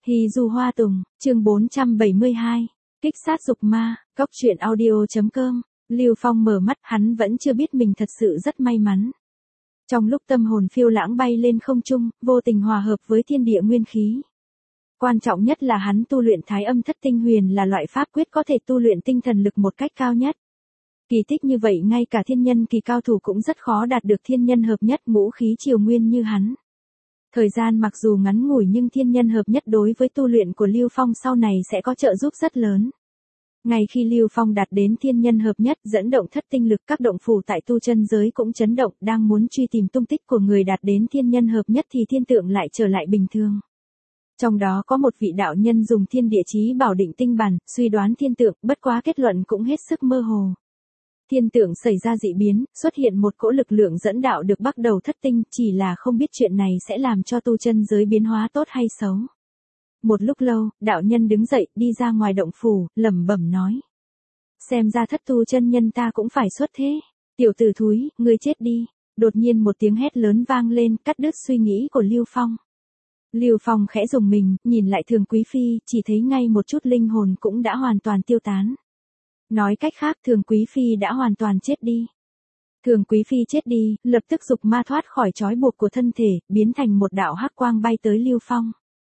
Hy Du Hoa Tùng, chương 472, Kích sát dục ma, Cóc truyện audio.com. Lưu Phong mở mắt, hắn vẫn chưa biết mình thật sự rất may mắn. Trong lúc tâm hồn phiêu lãng bay lên không trung, vô tình hòa hợp với thiên địa nguyên khí. Quan trọng nhất là hắn tu luyện Thái Âm Thất Tinh Huyền là loại pháp quyết có thể tu luyện tinh thần lực một cách cao nhất. Kỳ tích như vậy ngay cả thiên nhân kỳ cao thủ cũng rất khó đạt được thiên nhân hợp nhất ngũ khí triều nguyên như hắn. Thời gian mặc dù ngắn ngủi nhưng thiên nhân hợp nhất đối với tu luyện của Lưu Phong sau này sẽ có trợ giúp rất lớn. Ngay khi Lưu Phong đạt đến thiên nhân hợp nhất dẫn động thất tinh lực, các động phủ tại tu chân giới cũng chấn động, đang muốn truy tìm tung tích của người đạt đến thiên nhân hợp nhất thì thiên tượng lại trở lại bình thường. Trong đó có một vị đạo nhân dùng thiên địa chí bảo định tinh bản, suy đoán thiên tượng, bất quá kết luận cũng hết sức mơ hồ. Thiên tượng xảy ra dị biến, xuất hiện một cỗ lực lượng dẫn đạo được bắt đầu thất tinh, chỉ là không biết chuyện này sẽ làm cho tu chân giới biến hóa tốt hay xấu. Một lúc lâu, đạo nhân đứng dậy, đi ra ngoài động phủ, lẩm bẩm nói. Xem ra thất tu chân nhân ta cũng phải xuất thế. Tiểu tử thúi, ngươi chết đi. Đột nhiên một tiếng hét lớn vang lên, cắt đứt suy nghĩ của Lưu Phong. Lưu Phong khẽ rùng mình, nhìn lại Thường Quý Phi, chỉ thấy ngay một chút linh hồn cũng đã hoàn toàn tiêu tán. Nói cách khác Thường Quý Phi đã hoàn toàn chết đi. Thường Quý Phi chết đi, lập tức dục ma thoát khỏi trói buộc của thân thể, biến thành một đạo hắc quang bay tới Lưu Phong.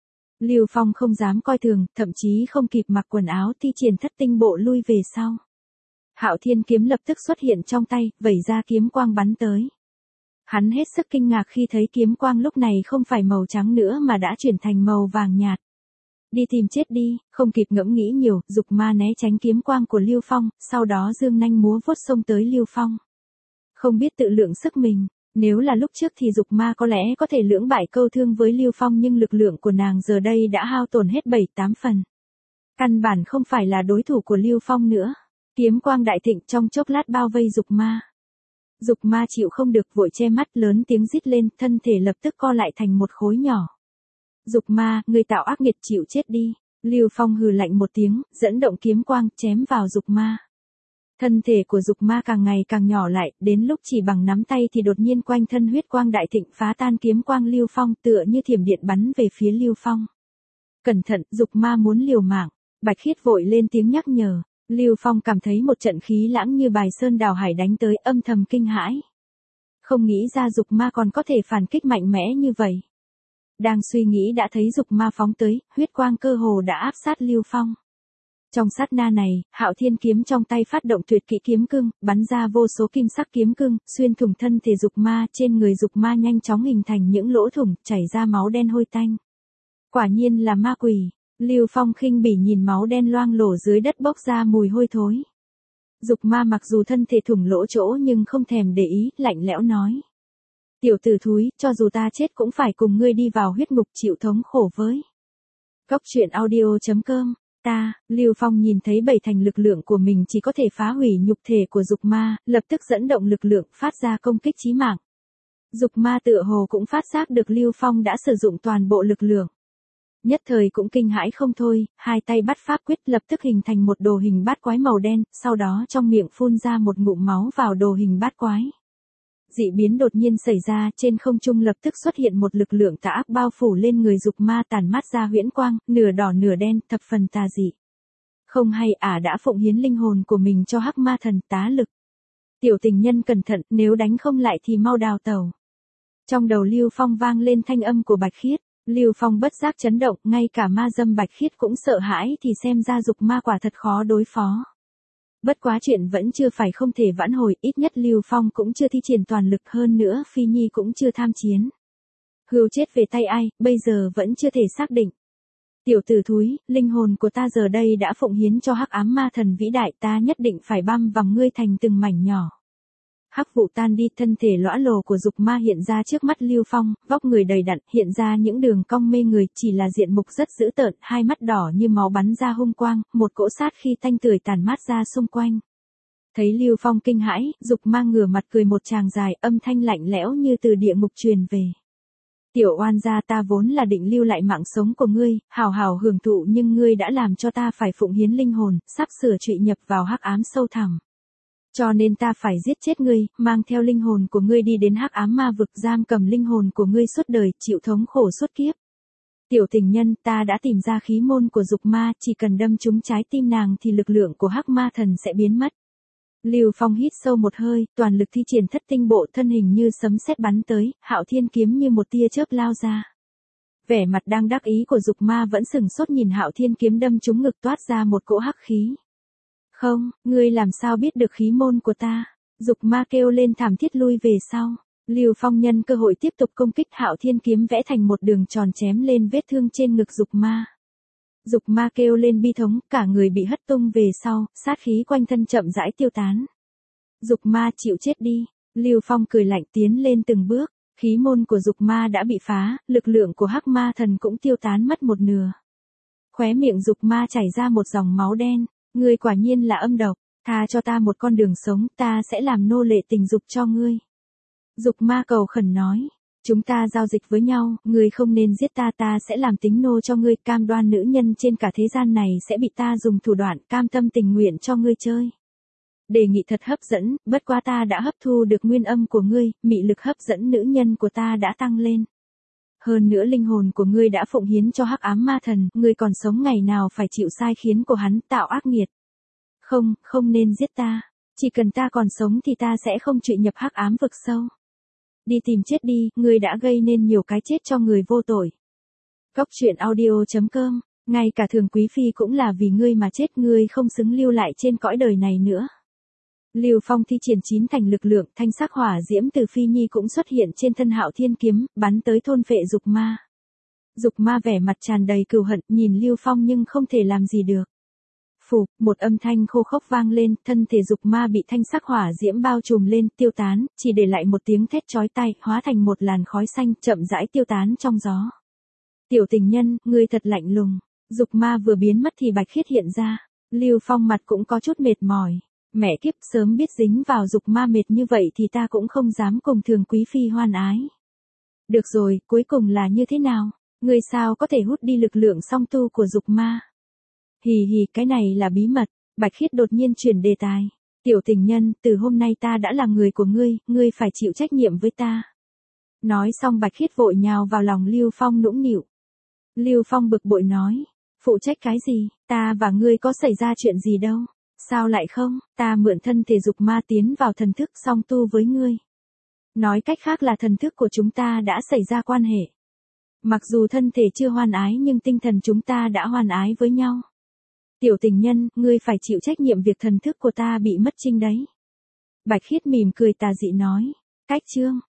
Lưu Phong không dám coi thường, thậm chí không kịp mặc quần áo thi triển thất tinh bộ lui về sau. Hạo Thiên kiếm lập tức xuất hiện trong tay, vẩy ra kiếm quang bắn tới. Hắn hết sức kinh ngạc khi thấy kiếm quang lúc này không phải màu trắng nữa mà đã chuyển thành màu vàng nhạt. Đi tìm chết đi, không kịp ngẫm nghĩ nhiều, dục ma né tránh kiếm quang của Lưu Phong, sau đó dương nanh múa vuốt xông tới Lưu Phong. Không biết tự lượng sức mình, nếu là lúc trước thì dục ma có lẽ có thể lưỡng bại câu thương với Lưu Phong nhưng lực lượng của nàng giờ đây đã hao tổn hết 7-8 phần. Căn bản không phải là đối thủ của Lưu Phong nữa. Kiếm quang đại thịnh trong chốc lát bao vây dục ma. Dục ma chịu không được vội che mắt lớn tiếng rít lên, thân thể lập tức co lại thành một khối nhỏ. Dục ma, người tạo ác nghiệt chịu chết đi. Lưu Phong hừ lạnh một tiếng, dẫn động kiếm quang, chém vào dục ma. Thân thể của dục ma càng ngày càng nhỏ lại, đến lúc chỉ bằng nắm tay thì đột nhiên quanh thân huyết quang đại thịnh phá tan kiếm quang Lưu Phong tựa như thiểm điện bắn về phía Lưu Phong. Cẩn thận, dục ma muốn liều mạng. Bạch Khiết vội lên tiếng nhắc nhở. Lưu Phong cảm thấy một trận khí lãng như bài sơn đào hải đánh tới, âm thầm kinh hãi. Không nghĩ ra dục ma còn có thể phản kích mạnh mẽ như vậy. Đang suy nghĩ đã thấy dục ma phóng tới, huyết quang cơ hồ đã áp sát Lưu Phong. Trong sát na này, Hạo Thiên kiếm trong tay phát động tuyệt kỹ kiếm cương, bắn ra vô số kim sắc kiếm cương, xuyên thủng thân thể dục ma, trên người dục ma nhanh chóng hình thành những lỗ thủng, chảy ra máu đen hôi tanh. Quả nhiên là ma quỷ. Lưu Phong khinh bỉ nhìn máu đen loang lổ dưới đất bốc ra mùi hôi thối. Dục ma mặc dù thân thể thủng lỗ chỗ nhưng không thèm để ý, lạnh lẽo nói. Tiểu tử thúi, cho dù ta chết cũng phải cùng ngươi đi vào huyết ngục chịu thống khổ với. Cóc truyện audio.com. Lưu Phong nhìn thấy 7 thành lực lượng của mình chỉ có thể phá hủy nhục thể của dục ma, lập tức dẫn động lực lượng phát ra công kích chí mạng. Dục ma tựa hồ cũng phát giác được Lưu Phong đã sử dụng toàn bộ lực lượng. Nhất thời cũng kinh hãi không thôi, hai tay bắt pháp quyết lập tức hình thành một đồ hình bát quái màu đen, sau đó trong miệng phun ra một ngụm máu vào đồ hình bát quái. Dị biến đột nhiên xảy ra, trên không trung lập tức xuất hiện một lực lượng tà ác bao phủ lên người dục ma tàn mát ra huyễn quang, nửa đỏ nửa đen, thập phần tà dị. Không hay đã phụng hiến linh hồn của mình cho hắc ma thần tá lực. Tiểu tình nhân cẩn thận, nếu đánh không lại thì mau đào tẩu. Trong đầu Lưu Phong vang lên thanh âm của Bạch Khiết. Lưu Phong bất giác chấn động, ngay cả ma dâm Bạch Khiết cũng sợ hãi thì xem ra dục ma quả thật khó đối phó. Bất quá chuyện vẫn chưa phải không thể vãn hồi, ít nhất Lưu Phong cũng chưa thi triển toàn lực, hơn nữa Phi Nhi cũng chưa tham chiến. Hươu chết về tay ai, bây giờ vẫn chưa thể xác định. Tiểu tử thúi, linh hồn của ta giờ đây đã phụng hiến cho hắc ám ma thần vĩ đại, ta nhất định phải băm vằm ngươi thành từng mảnh nhỏ. Hắc vụ tan đi, thân thể lõa lồ của dục ma hiện ra trước mắt Lưu Phong, vóc người đầy đặn, hiện ra những đường cong mê người, chỉ là diện mục rất dữ tợn, hai mắt đỏ như máu bắn ra hung quang, một cỗ sát khí tanh tưởi tàn mát ra xung quanh. Thấy Lưu Phong kinh hãi, dục ma ngửa mặt cười một tràng dài, âm thanh lạnh lẽo như từ địa ngục truyền về. Tiểu oan gia, ta vốn là định lưu lại mạng sống của ngươi, hào hào hưởng thụ, nhưng ngươi đã làm cho ta phải phụng hiến linh hồn, sắp sửa trụy nhập vào hắc ám sâu thẳm. Cho nên ta phải giết chết ngươi, mang theo linh hồn của ngươi đi đến hắc ám ma vực, giam cầm linh hồn của ngươi suốt đời, chịu thống khổ suốt kiếp. Tiểu tình nhân, ta đã tìm ra khí môn của dục ma, chỉ cần đâm trúng trái tim nàng thì lực lượng của hắc ma thần sẽ biến mất. Lưu Phong hít sâu một hơi, toàn lực thi triển thất tinh bộ, thân hình như sấm sét bắn tới, Hạo Thiên kiếm như một tia chớp lao ra. Vẻ mặt đang đắc ý của dục ma vẫn sừng sốt nhìn Hạo Thiên kiếm đâm trúng ngực, toát ra một cỗ hắc khí. Không, ngươi làm sao biết được khí môn của ta? Dục ma kêu lên thảm thiết lui về sau. Lưu Phong nhân cơ hội tiếp tục công kích, Hạo Thiên kiếm vẽ thành một đường tròn chém lên vết thương trên ngực dục ma. Dục ma kêu lên bi thống, cả người bị hất tung về sau, sát khí quanh thân chậm rãi tiêu tán. Dục ma chịu chết đi. Lưu Phong cười lạnh tiến lên từng bước, khí môn của dục ma đã bị phá, lực lượng của hắc ma thần cũng tiêu tán mất một nửa. Khóe miệng dục ma chảy ra một dòng máu đen, ngươi quả nhiên là âm độc, tha cho ta một con đường sống, ta sẽ làm nô lệ tình dục cho ngươi. Dục ma cầu khẩn nói, chúng ta giao dịch với nhau, ngươi không nên giết ta, ta sẽ làm tính nô cho ngươi, cam đoan nữ nhân trên cả thế gian này sẽ bị ta dùng thủ đoạn, cam tâm tình nguyện cho ngươi chơi. Đề nghị thật hấp dẫn, bất quá ta đã hấp thu được nguyên âm của ngươi, mị lực hấp dẫn nữ nhân của ta đã tăng lên. Hơn nữa linh hồn của ngươi đã phụng hiến cho hắc ám ma thần, ngươi còn sống ngày nào phải chịu sai khiến của hắn, tạo ác nghiệt. Không, không nên giết ta, chỉ cần ta còn sống thì ta sẽ không trụy nhập hắc ám vực sâu. Đi tìm chết đi, ngươi đã gây nên nhiều cái chết cho người vô tội. Góc truyện audio.com, ngay cả Thường Quý Phi cũng là vì ngươi mà chết, ngươi không xứng lưu lại trên cõi đời này nữa. Lưu Phong thi triển chín thành lực lượng, thanh sắc hỏa diễm từ Phi Nhi cũng xuất hiện trên thân Hạo Thiên kiếm, bắn tới thôn phệ dục ma. Dục ma vẻ mặt tràn đầy cừu hận, nhìn Lưu Phong nhưng không thể làm gì được. Phù, một âm thanh khô khốc vang lên, thân thể dục ma bị thanh sắc hỏa diễm bao trùm lên, tiêu tán, chỉ để lại một tiếng thét chói tai, hóa thành một làn khói xanh, chậm rãi tiêu tán trong gió. Tiểu tình nhân, ngươi thật lạnh lùng. Dục ma vừa biến mất thì Bạch Khiết hiện ra. Lưu Phong mặt cũng có chút mệt mỏi. Mẹ kiếp, sớm biết dính vào dục ma mệt như vậy thì ta cũng không dám cùng Thường Quý Phi hoan ái. Được rồi, cuối cùng là như thế nào? Ngươi sao có thể hút đi lực lượng song tu của dục ma? Hì hì, cái này là bí mật. Bạch Khiết đột nhiên chuyển đề tài. Tiểu tình nhân, từ hôm nay ta đã là người của ngươi, ngươi phải chịu trách nhiệm với ta. Nói xong Bạch Khiết vội nhào vào lòng Lưu Phong nũng nịu. Lưu Phong bực bội nói, phụ trách cái gì, ta và ngươi có xảy ra chuyện gì đâu. Sao lại không, ta mượn thân thể dục ma tiến vào thần thức song tu với ngươi. Nói cách khác là thần thức của chúng ta đã xảy ra quan hệ. Mặc dù thân thể chưa hoan ái nhưng tinh thần chúng ta đã hoan ái với nhau. Tiểu tình nhân, ngươi phải chịu trách nhiệm việc thần thức của ta bị mất trinh đấy. Bạch Khiết mỉm cười tà dị nói, cách chương.